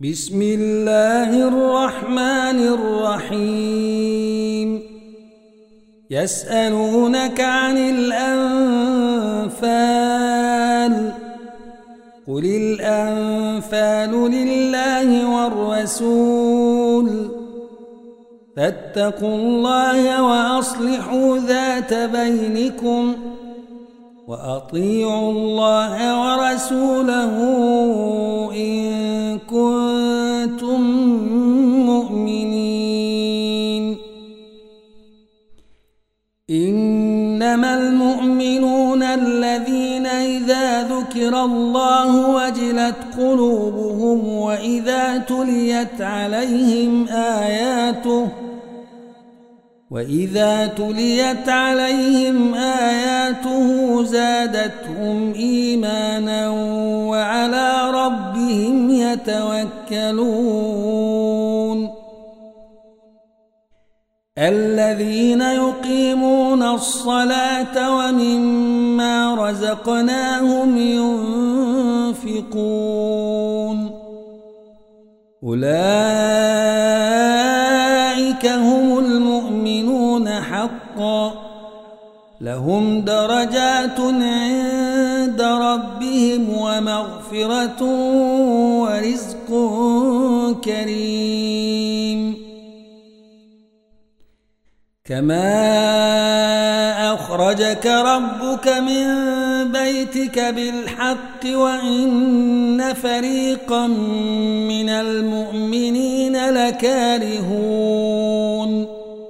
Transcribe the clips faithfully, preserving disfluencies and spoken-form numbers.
بسم الله الرحمن الرحيم يسألونك عن الأنفال قل الأنفال لله والرسول فاتقوا الله وأصلحوا ذات بينكم وأطيعوا الله ورسوله إن كنتم مؤمنين إنما المؤمنون الذين إذا ذكر الله وجلت قلوبهم وإذا تليت عليهم آياته وإذا تليت عليهم آياته زادتهم إيمانا وعلى ربهم يتوكلون الذين يقيمون الصلاة ومما رزقناهم ينفقون أولئك هم المؤمنون حقا لهم درجات عند ربهم ومغفرة ورزق كريم كما أخرجك ربك من بيتك بالحق وإن فريقا من المؤمنين لكارهون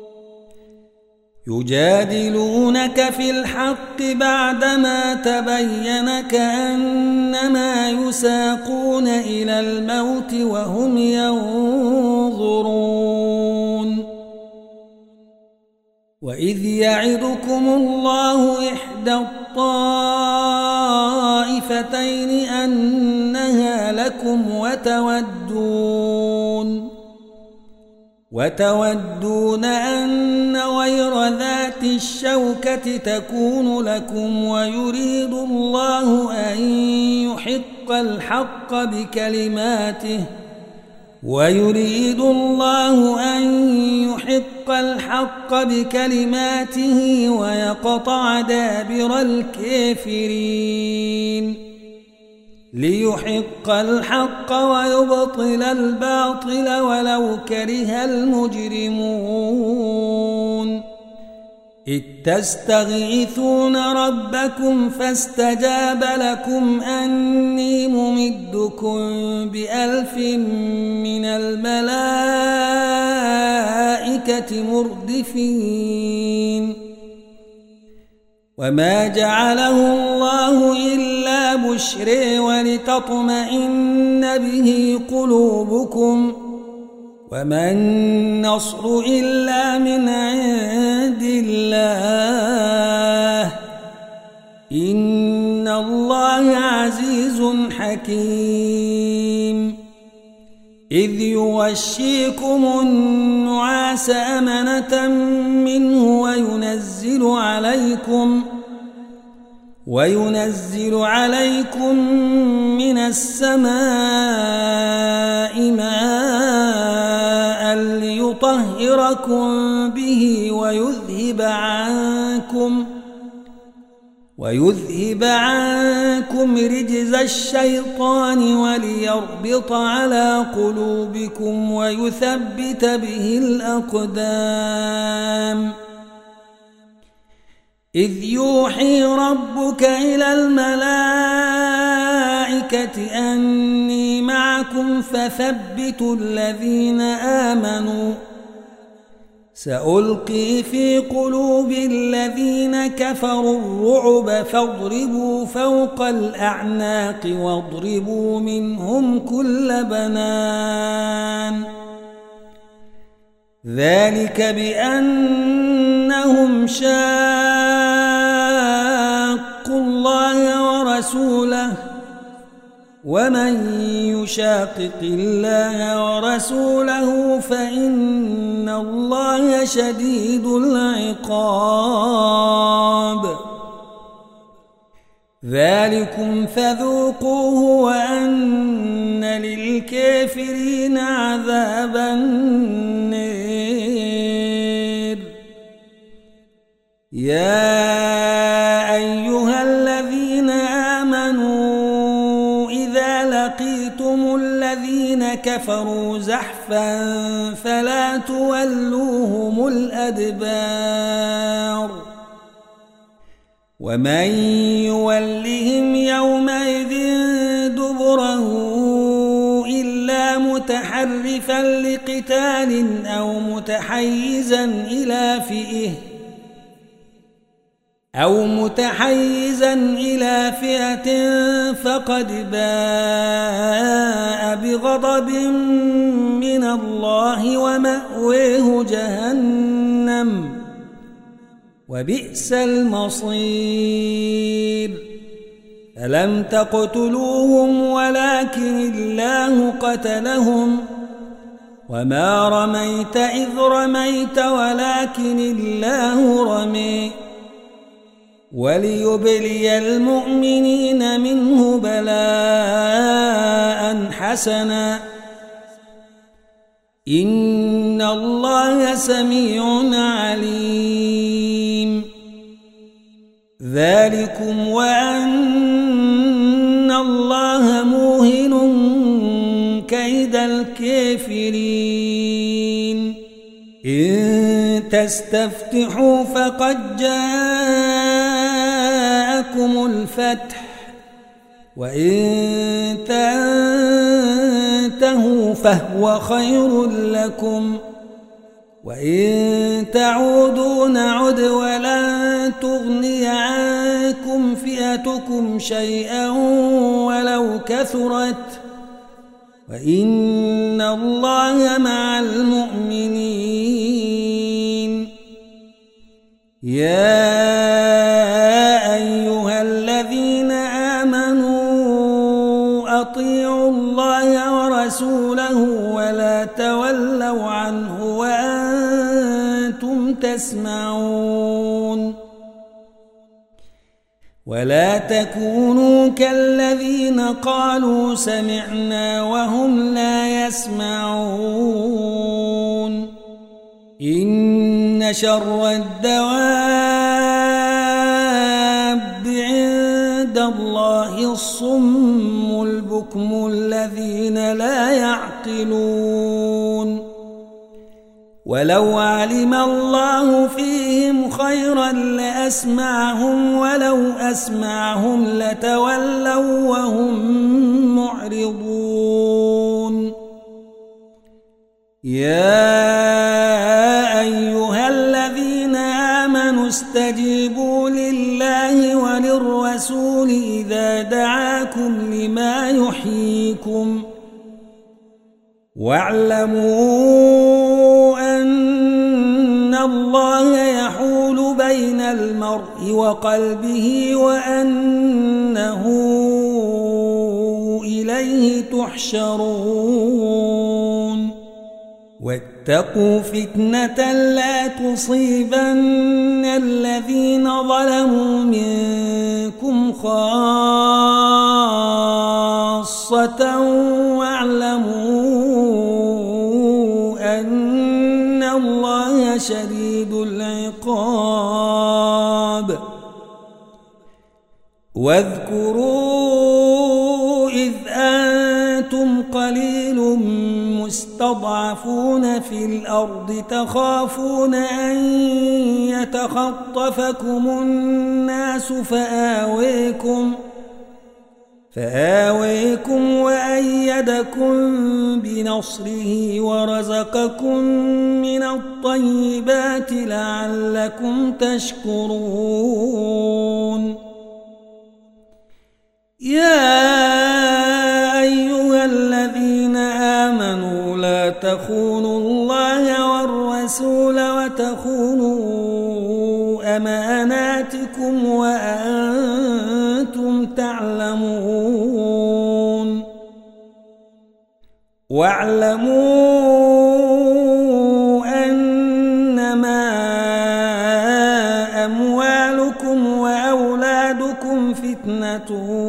يجادلونك في الحق بعدما تبين كأنما يساقون إلى الموت وهم ينظرون وإذ يعدكم الله إحدى الطائفتين أنها لكم وتودون وتودون أن غير ذات الشوكة تكون لكم ويريد الله أن يحق الحق بكلماته ويريد الله أن يحق الحق بكلماته ويقطع دابر الكافرين ليحق الحق ويبطل الباطل ولو كره المجرمون إذ تستغيثون ربكم فاستجاب لكم أني ممدكم بألف من الملائكة مردفين وما جعله الله إلا بشرى ولتطمئن به قلوبكم وما النصر إلا من عند الله إن الله عزيز حكيم إذ يغشيكم النعاس أمنة منه وينزل عليكم وينزل عليكم من السماء ماء ليطهركم به ويذهب عنكم ويذهب عنكم رجز الشيطان وليربط على قلوبكم ويثبت به الأقدام إذ يوحي ربك إلى الملائكة أني معكم فثبتوا الذين آمنوا سألقي في قلوب الذين كفروا الرعب فاضربوا فوق الأعناق واضربوا منهم كل بنان ذلك بأنهم شاقوا الله ورسوله ومن يشاقق الله ورسوله فإن الله شديد العقاب ذلكم فذوقوه وأن للكافرين عذاب النار. يا أيها الذين آمنوا إذا لقيتم الذين كفروا زحفا فلا تولوهم الأدبار ومن يولهم يومئذ دبره إلا متحرفا لقتال أو متحيزا إلى فئة أو متحيزا إلى فئة فقد باء بغضب من الله ومأويه جهنم وبئس المصير. ألم تقتلوهم ولكن الله قتلهم وما رميت إذ رميت ولكن الله رمي وليبلي المؤمنين منه بلاء حسنا إن الله سميع عليم. ذلكم وأن الله موهن كيد الكافرين. إن تستفتحوا فقد جاءكم الفتح وإن تنتهوا فهو خير لكم وإن تعودوا نعد ولن تغني عنكم فئتكم شيئا ولو كثرت وإن الله مع المؤمنين. يا أيها الذين آمنوا أطيعوا الله ورسوله ولا تولوا عنه وأنتم تسمعون ولا تكونوا كالذين قالوا سمعنا وهم لا يسمعون. إن شر الدواب عند الله الصم البكم الذين لا يعقلون. ولو علم الله فيهم خيرا لأسمعهم ولو أسمعهم لتولوا وهم معرضون. يا أيها الذين آمنوا استجيبوا لله وللرسول إذا دعاكم لما يحييكم واعلموا أن الله يحول بين المرء وقلبه وأنه إليه تحشرون. واتقوا فتنة لا تصيبن الذين ظلموا منكم خاصة واعلموا أن الله شديد العقاب. واذكروا إذ أنتم قليل مستضعفون في الأرض تخافون أن يتخطفكم الناس فآويكم فآويكم وأيدكم بنصره ورزقكم من الطيبات لعلكم تشكرون. يا أيها الذين آمنوا لا تخونوا الله والرسول وتخونوا أماناتكم وأنتم تعلمون. واعلموا أنما أموالكم وأولادكم فتنة جنة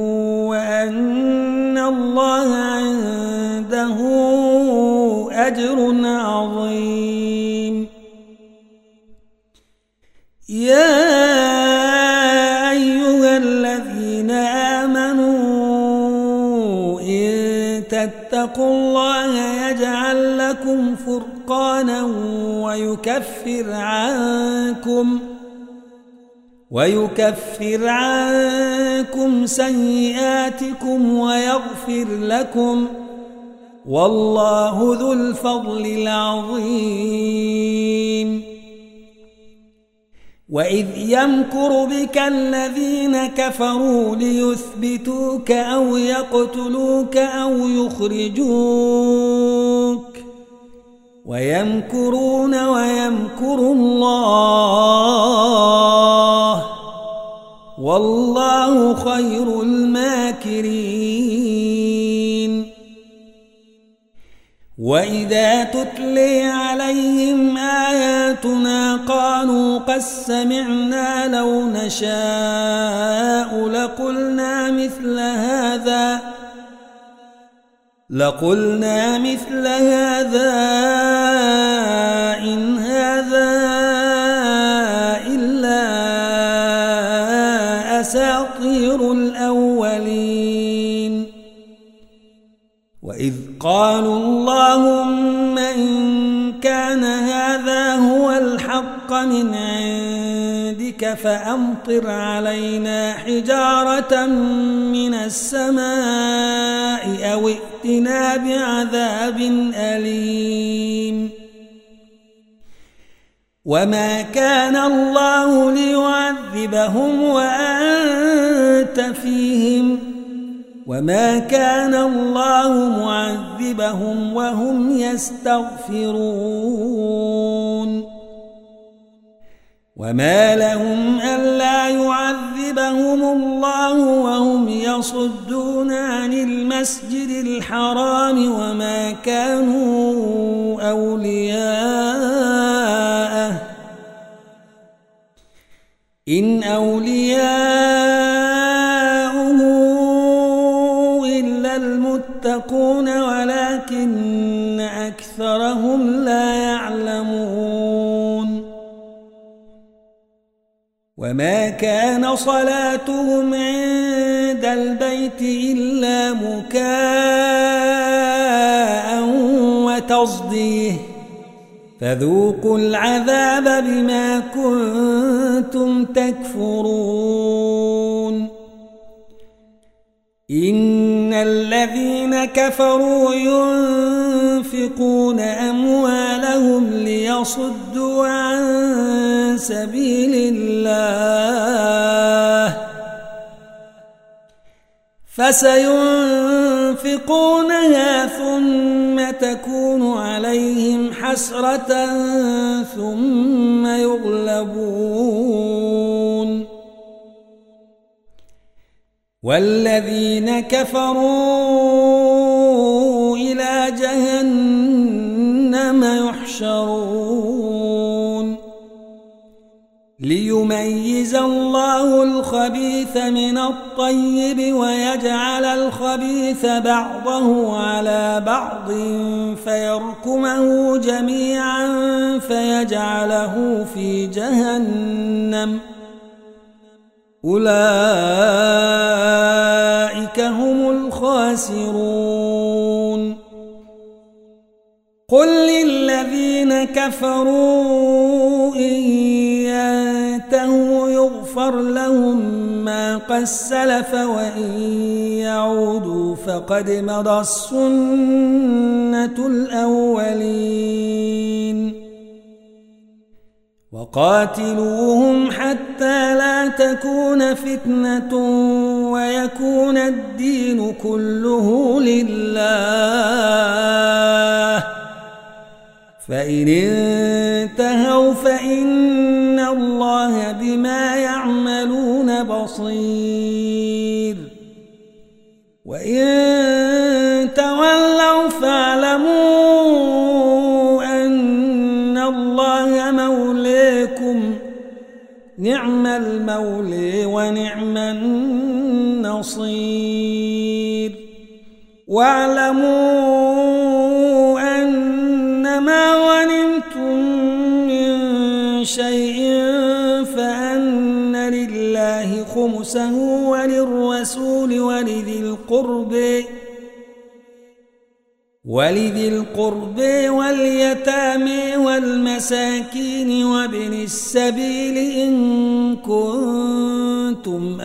وأن الله عنده أجر عظيم. يا أيها الذين آمنوا إن تتقوا الله يجعل لكم فرقانا ويكفر عنكم ويكفر عنكم سيئاتكم ويغفر لكم والله ذو الفضل العظيم. وإذ يمكر بك الذين كفروا ليثبتوك أو يقتلوك أو يخرجوك ويمكرون ويمكر الله والله خير الماكرين. وإذا تتلي عليهم آياتنا قالوا قد سمعنا لو نشاء لقلنا مثل هذا لقلنا مثل هذا إن هذا إلا أساطير الأولين. وإذ قالوا اللهم إن كان هذا هو الحق من عندك فأمطر علينا حجارة من السماء أو ائتنا بعذاب أليم. وما كان الله ليعذبهم وأنت فيهم وما كان الله معذبهم وهم يستغفرون. وما لهم ألا يعذبهم الله وهم يصدون عن المسجد الحرام وما كانوا أولياءه إن أولياؤه إلا المتقون ولكن أكثرهم لا يعلمون. وما كان صلاتهم عند البيت إلا مكاء وتصديه فذوقوا العذاب بما كنتم تكفرون. إن الذين كفروا ينفقون أموالهم ليصدوا عن سبيل الله فسينفقونها ثم تكون عليهم حسرة ثم يغلبون والذين كفروا إلى جهنم يحشرون ليميز الله الخبيث من الطيب ويجعل الخبيث بعضه على بعض فيركمه جميعا فيجعله في جهنم أولئك هم الخاسرون. قل للذين كفروا إن ينتهوا يغفر لهم ما قد سلف وإن يعودوا فقد مضى السنة الأولين. وقاتلوهم حتى لا تكون فتنة ويكون الدين كله لله فإن انتهوا فإن الله بما يعملون بصير وإن تولوا فاعلموا أن الله مولاكم نعم المولى ونعم النصير. بصير واعلموا أنما غنمتم من شيء فأن لله خمسه وللرسول ولذي القرب ولذي القرب واليتامى والمساكين وابن السبيل إن كنتم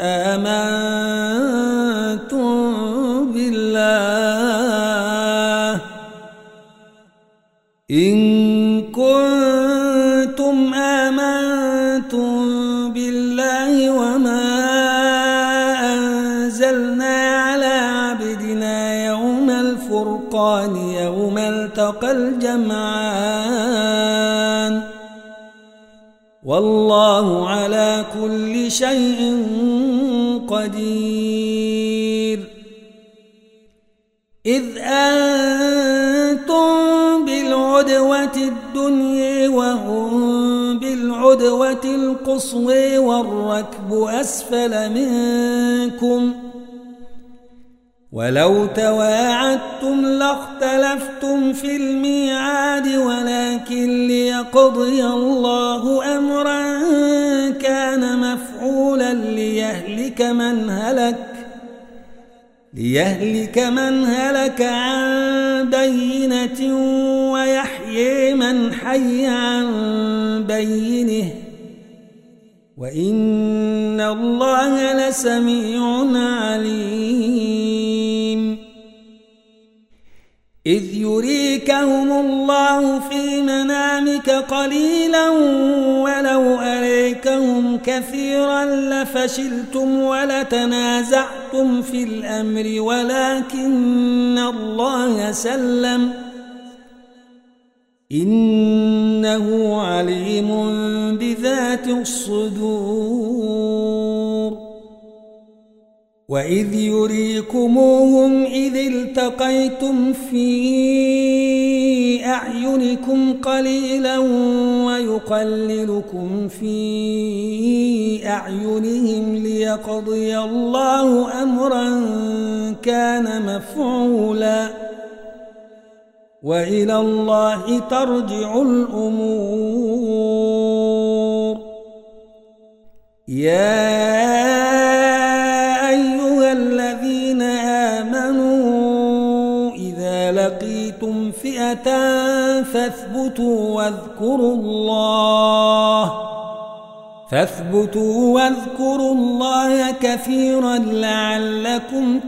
آمنتم بالله إن كنتم آمنتم بالله وما أنزلنا على عبدنا يوم الفرقان يوم التقى الجمعان والله على كل شيء قدير إذ أنتم بالعدوة الدنيا وهم بالعدوة القصوى والركب أسفل منكم ولو تواعدتم لاختلفتم في الميعاد ولكن ليقضي الله أمرا كان مفعولا ليهلك من هلك ليهلك من هلك عن بينة ويحيي من حي عن بينه وإن الله لسميع عليم إذ يريكهم الله في منامك قليلا ولو أريكهم كثيرا لفشلتم ولتنازعتم في الأمر ولكن الله سلم إنه عليم بذات الصدور وإذ يريكموهم إذ التقيتم في أعينكم قليلا ويقللكم في أعينهم ليقضي الله أمرا كان مفعولا وإلى الله ترجع الأمور يا أيها الذين آمنوا إذا لقيتم فئة فاثبتوا واذكروا الله فاثبتوا واذكروا الله كثيرا لعلكم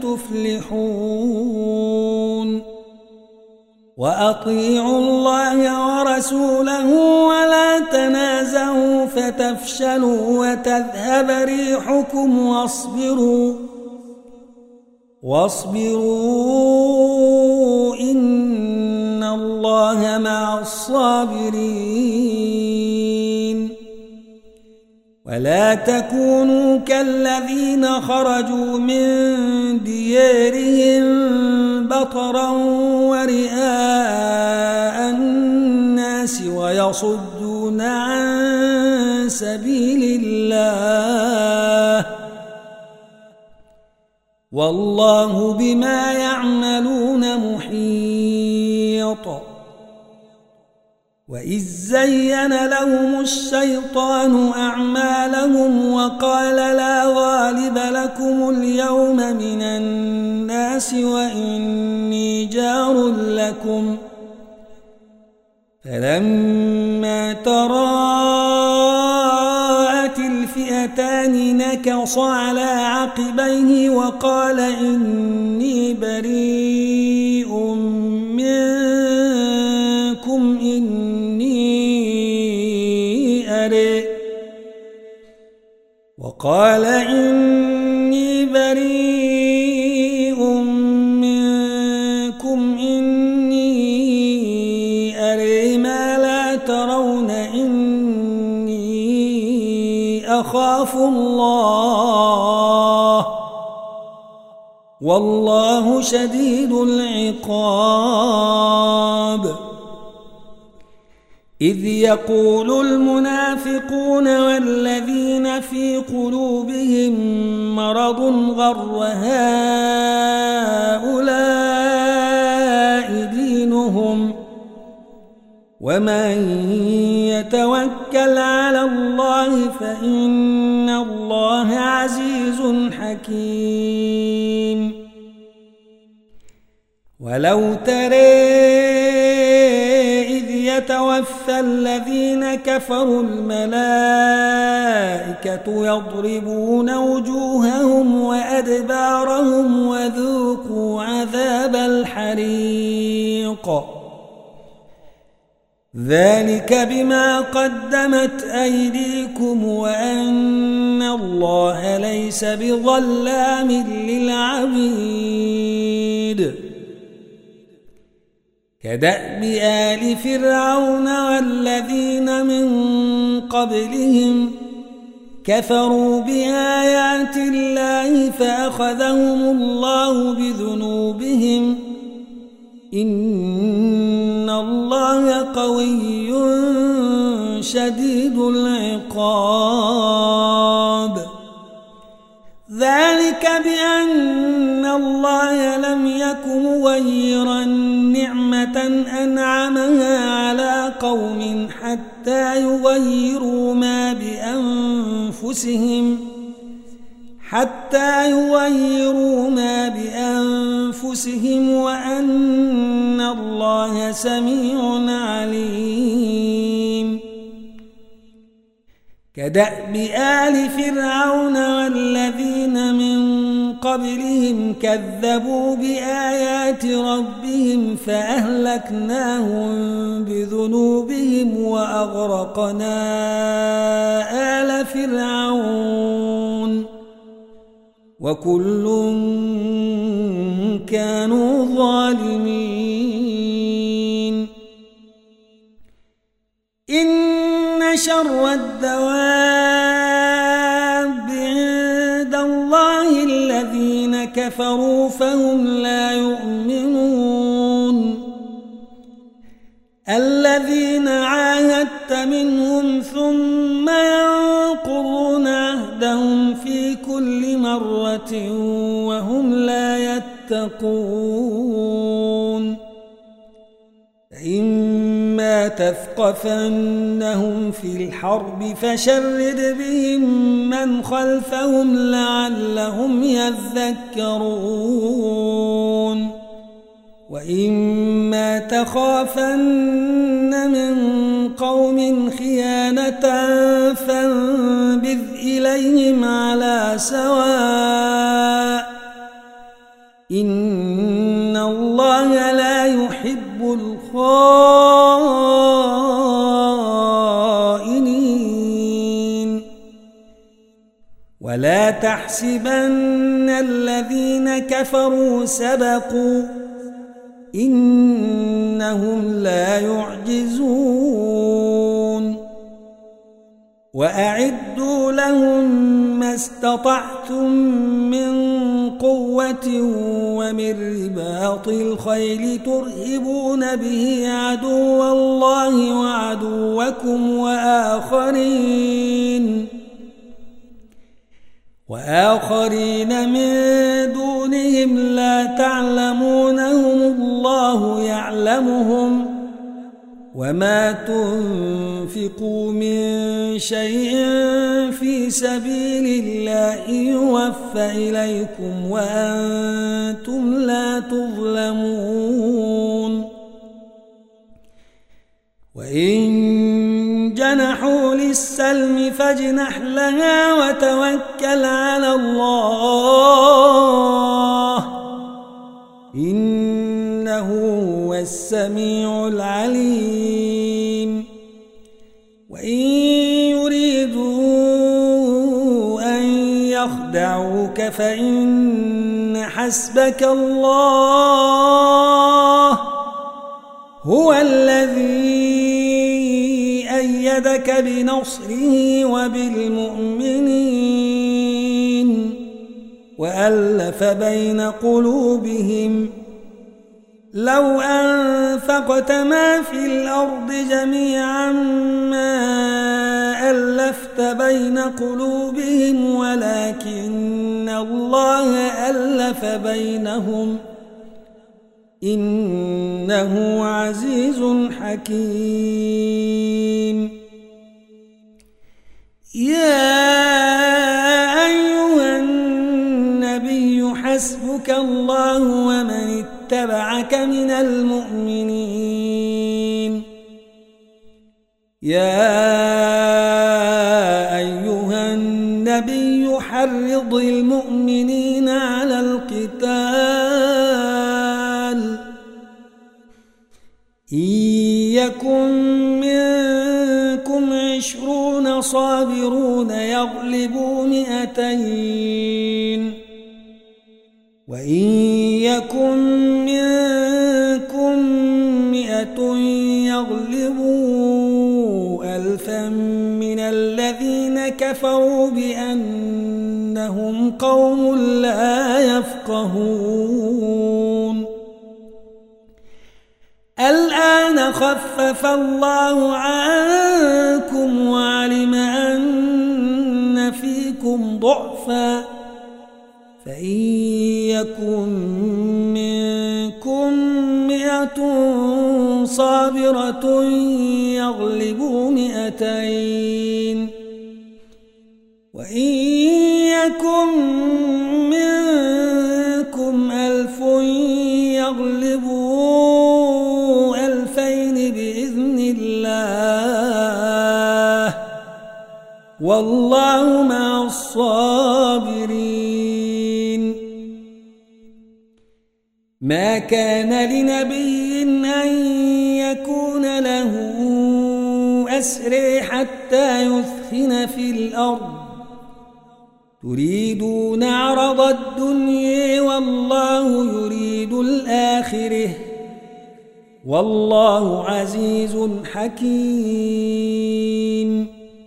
تفلحون وأطيعوا الله ورسوله ولا تنازعوا فتفشلوا وتذهب ريحكم واصبروا واصبروا إن الله مع الصابرين ولا تكونوا كالذين خرجوا من ديارهم بطرا ورئاء الناس ويصدون عن سبيل الله والله بما يعملون محيط وإذ زين لهم الشيطان أعمالهم وقال لا غالب لكم اليوم من الناس وإني جار لكم فلما تراءت الفئتان نكص على عقبيه وقال إني بريء منكم إني أرى وقال إني بريء منكم إني أرى ما لا ترون إني أخاف الله والله شديد العقاب إذ يقول المنافقون والذين في قلوبهم مرض غر هؤلاء دينهم ومن يتوكل على الله فإن الله عزيز حكيم. ولو ترى إذ يتوفى الذين كفروا الملائكة يضربون وجوههم وأدبارهم وذوقوا عذاب الحريق ذلك بما قدمت أيديكم وأن الله ليس بظلام للعبيد. كدأب آل فرعون والذين من قبلهم كفروا بآيات الله فأخذهم الله بذنوبهم إن الله قوي شديد العقاب. ذلك بأن الله لم يك مغيرا نعمة أنعمها على قوم حتى يغيروا ما بأنفسهم حتى يغيروا ما بأنفسهم وأن الله سميع عليم. كدأب آل فرعون والذين من قبلهم كذبوا بآيات ربهم فأهلكناهم بذنوبهم وأغرقنا آل فرعون وكل كانوا ظالمين. إن شر الدواب عند الله الذين كفروا فهم لا يؤمنون. الذين عاهدت منهم ثم ينقضون عهدهم في كل مرة وهم لا يتقون. إما تثقفنهم في الحرب فشرد بهم من خلفهم لعلهم يذكرون. وإما تخافن من قوم خيانة فانبذ إليهم على سواء إن الله لا يحب الخائنين. ولا تحسبن الذين كفروا سبقوا إنهم لا يعجزون. وأعدوا لهم ما استطعتم من قوة ومن رباط الخيل ترهبون به عدو الله وعدوكم وآخرين وآخرين من دونهم لا تعلمونهم الله يعلمهم وما تنفقوا من شيء في سبيل الله يوفى إليكم وأنتم لا تظلمون. وإن جنحوا للسلم فاجنح لها وتوكل على الله إنه هو السميع العليم. وإن يريدوا أن يخدعوك فإن حسبك الله هو الذي أيدك بنصره وبالمؤمنين وألف بين قلوبهم لو أنفقت ما في الأرض جميعا ما ألفت بين قلوبهم ولكن الله ألف بينهم إنه عزيز حكيم. يا أيها النبي حسبك الله ومن اتبعك من المؤمنين. يا أيها النبي حرض المؤمنين على القتال إن يكن منكم عشرون صابرون يغلبوا مئتين وإن يكن منكم مئة يغلبوا ألفا من الذين كفروا بأنهم قوم لا يفقهون. الآن خفف الله عنكم وعلم أن فيكم ضعفا فإن يكن منكم مئة صابرة يغلبوا مئتين وإن يكن منكم ألف يغلبوا ألفين بإذن الله والله مع الصابرين. ما كان لنبي أن يكون له أسرى حتى يثخن في الأرض تريدون عرض الدنيا والله يريد الآخرة والله عزيز حكيم.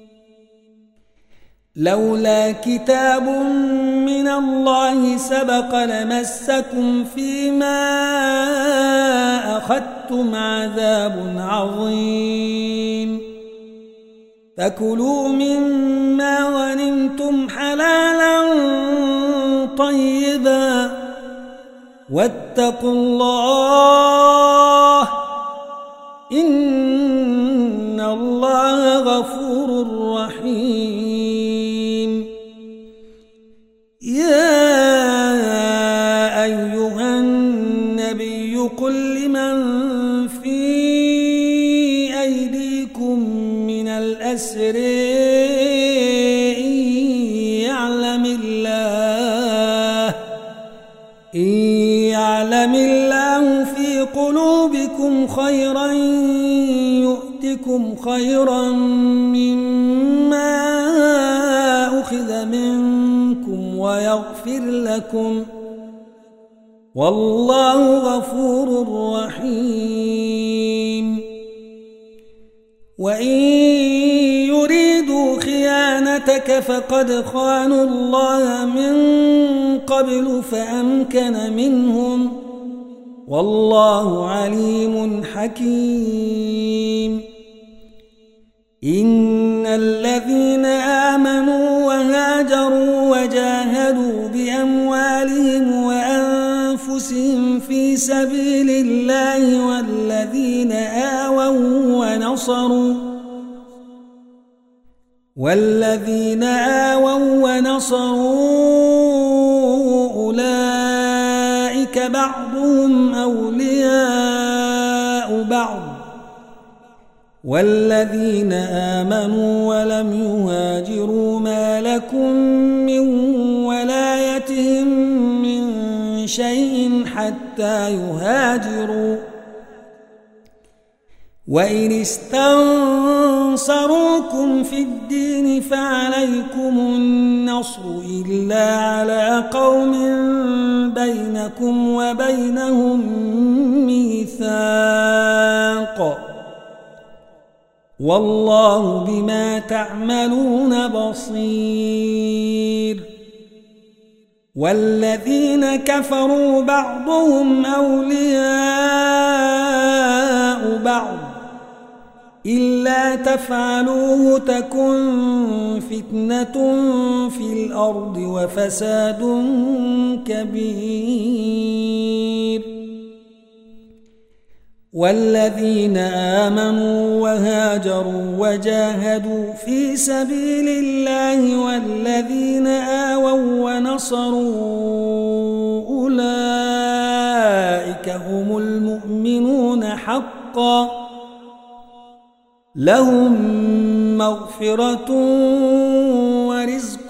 لولا كتاب من الله سبق لمسكم فيما أخذتم عذاب عظيم فكلوا مما غنمتم حلالا طيبا واتقوا الله إن الله غفور رحيم. يا أيها النبي قل لمن في أيديكم من الأسر إن يعلم الله إن يعلم الله في قلوبكم خيرا يؤتكم خيرا مما أخذ منكم ويغفر لكم والله غفور رحيم. وإن يريدوا خيانتك فقد خانوا الله من قبل فأمكن منهم والله عليم حكيم. إن الذين آمنوا وهاجروا وجاهدوا بأموالهم وأنفسهم في سبيل الله والذين آووا ونصروا والذين آووا ونصروا أولئك بعضهم أولياء بعض والذين آمنوا ولم يهاجروا ما لكم من ولايتهم من شيء حتى يهاجروا وإن استنصروكم في الدين فعليكم النصر إلا على قوم بينكم وبينهم ميثاق والله بما تعملون بصير. والذين كفروا بعضهم أولياء بعض إلا تفعلوه تكن فتنة في الأرض وفساد كبير والذين آمنوا وهاجروا وجاهدوا في سبيل الله والذين آووا ونصروا أولئك هم المؤمنون حقا لهم مغفرة ورزق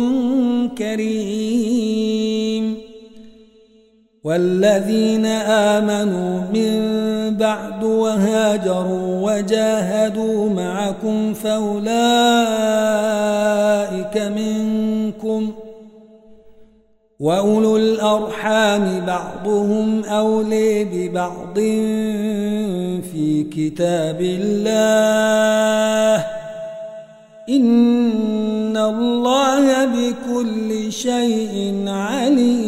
كريم والذين آمنوا من بعد وهاجروا وجاهدوا معكم فأولئك منكم وأولو الأرحام بعضهم أولي ببعض في كتاب الله إن الله بكل شيء عليم.